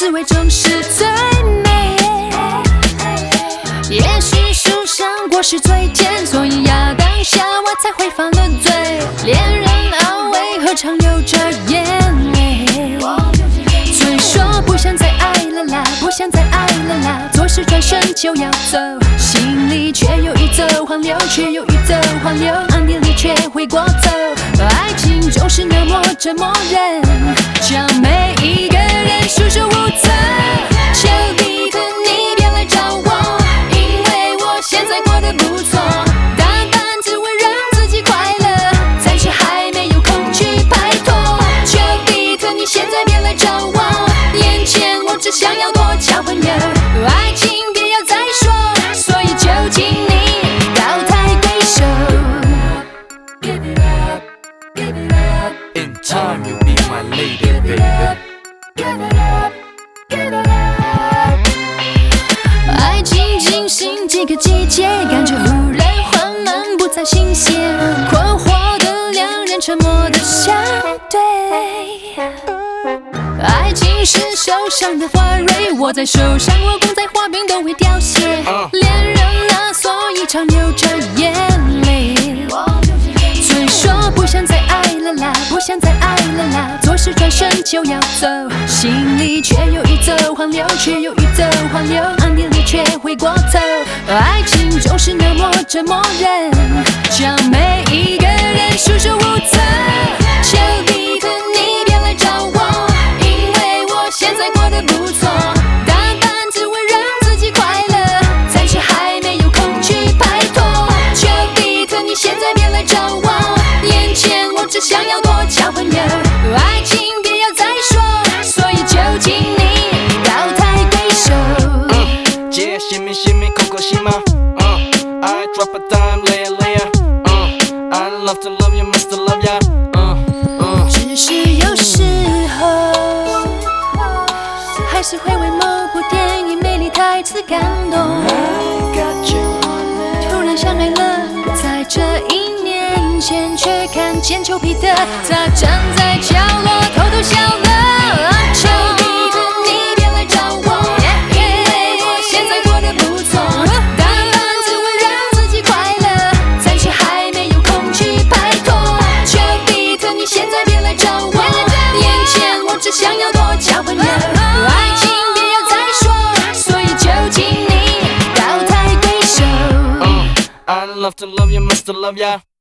滋味总是最美。也许树上果实最甜，所以亚当夏娃才会犯了罪。恋人安慰何尝有这眼泪？虽说不想再爱了啦，不想再爱了啦，做事转身就要走，心里却有一则黄流，却有一则黄流，暗地里却回过头。爱情就是那么折磨人，将每一个人束手无策。求你的你别来找我，因为我现在过得不错。打扮只为让自己快乐，暂时还没有空去拍拖。求你的你现在别来找我，眼前我只想要多交朋友。爱情别要再说，所以就请你高抬贵手。 In time you'll be my lady, baby. 爱情进行几个季节，感觉忽然缓慢，不再新鲜。困惑的两人，沉默的相对。爱情是手上的花蕊，握在手上，我捧在花边都会凋谢。恋人啊，所以常流着眼泪。虽说不想再爱了啦，不想再爱了啦，做事转身就要走，心里却有一则黄流，却有一则黄流，暗地里却回过头。爱情就是那么折磨人，将每一个人束手无策。求你的你别来找我，因为我现在过得不错。打扮只为让自己快乐，暂时还没有空去拍拖。求你的你现在别来找我，眼前我只想要多交朋友。爱情别要再说，所以就请你高抬贵手。 Yeah, shimmy, shimmy, coco, shima. I drop a dime, lay it, lay it. I love to love you, must love ya. 只是有时候，还是会为某部电影美丽台词感动。突然想爱了，在这1年前，却看见丘比特，他站在角落偷偷笑了。求你的你别来找我，因为我现在过得不错。打扮只为让自己快乐，暂时还没有空去拍拖。丘比特，你现在别来找我，眼前我只想要多交朋友。爱情别要再说，所以就请你高抬贵手。 I love to love you, must love ya.